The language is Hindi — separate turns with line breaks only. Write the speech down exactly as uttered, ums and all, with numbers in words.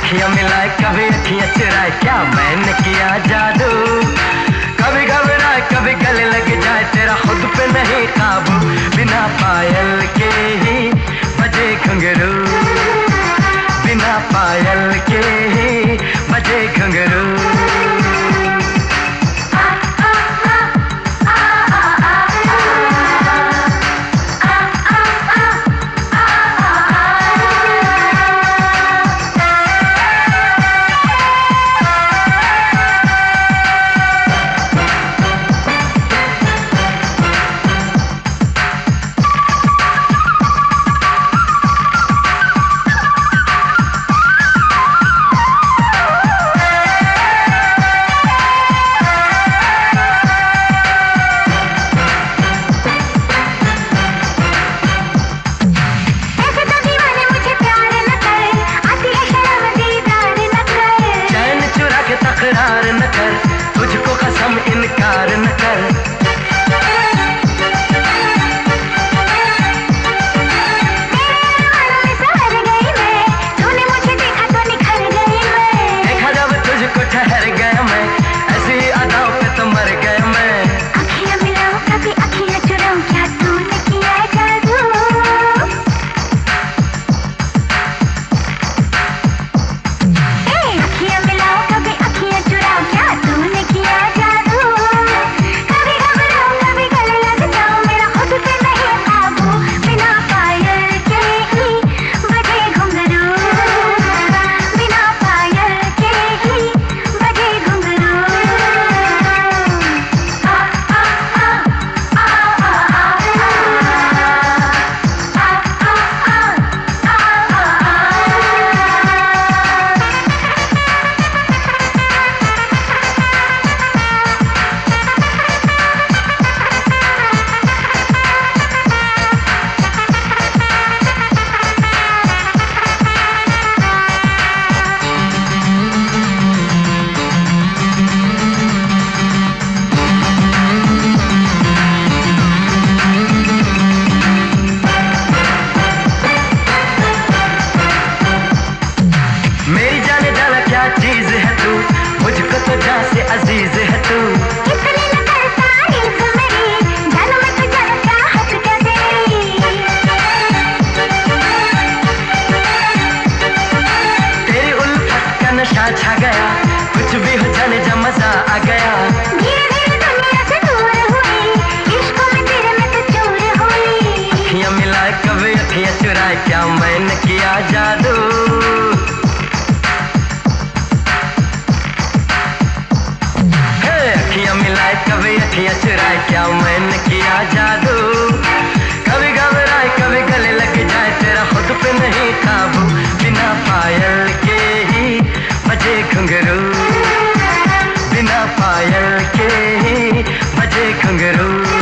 अखियां मिलाए कभी अखियां चुराए, क्या मैंने किया जादू। कभी घबराए कभी गले लग जाए, तेरा खुद पे नहीं काबू। बिना पायल के ही बजे घुंघरू, बिना पायल के ही बजे घुंघरू। न कर, तुझको कसम इनकार न कर। देखा जब तुझको ठहर गया मैं, ऐसी अदाओं पे तो मर गया मैं।
अखियां मिलाऊं कभी अखियां चुराऊं, क्या तूने किया जादू। अखियां मिलाऊं कभी अखियां चुराऊं, क्या तूने किया जादू। कभी घबराऊं कभी गले लग जाऊं, मेरा खुद पे नहीं काबू। बिना पायल के ही बजे घुंघरू, बिना पायल के ही बजे घुंघरू। आ आ आ आ आ
मेरी जाने जाना क्या चीज है तू, मुझको तो जान से अजीज है तू।
इतनी न कर तारीफ मेरी, जानो मैं तो जानता हद क्या तेरी।
तेरी उल्फत का नशा छा गया, कुछ भी हो जाने जा मजा आ गया।
धीरे धीरे दुनिया से दूर हुई, इश्क में तेरे में तो चूर हुई।
अखियां मिलाए कभी अखियां चुराए, क्या मैंने किया जादू। अखियां मिलाए कभी अखियां चुराए, क्या मैंने किया जादू। कभी घबराए कभी गले लग जाए, तेरा खुद पे नहीं काबू। बिना पायल के ही बजे घुंघरू, बिना पायल के ही बजे घुंघरू।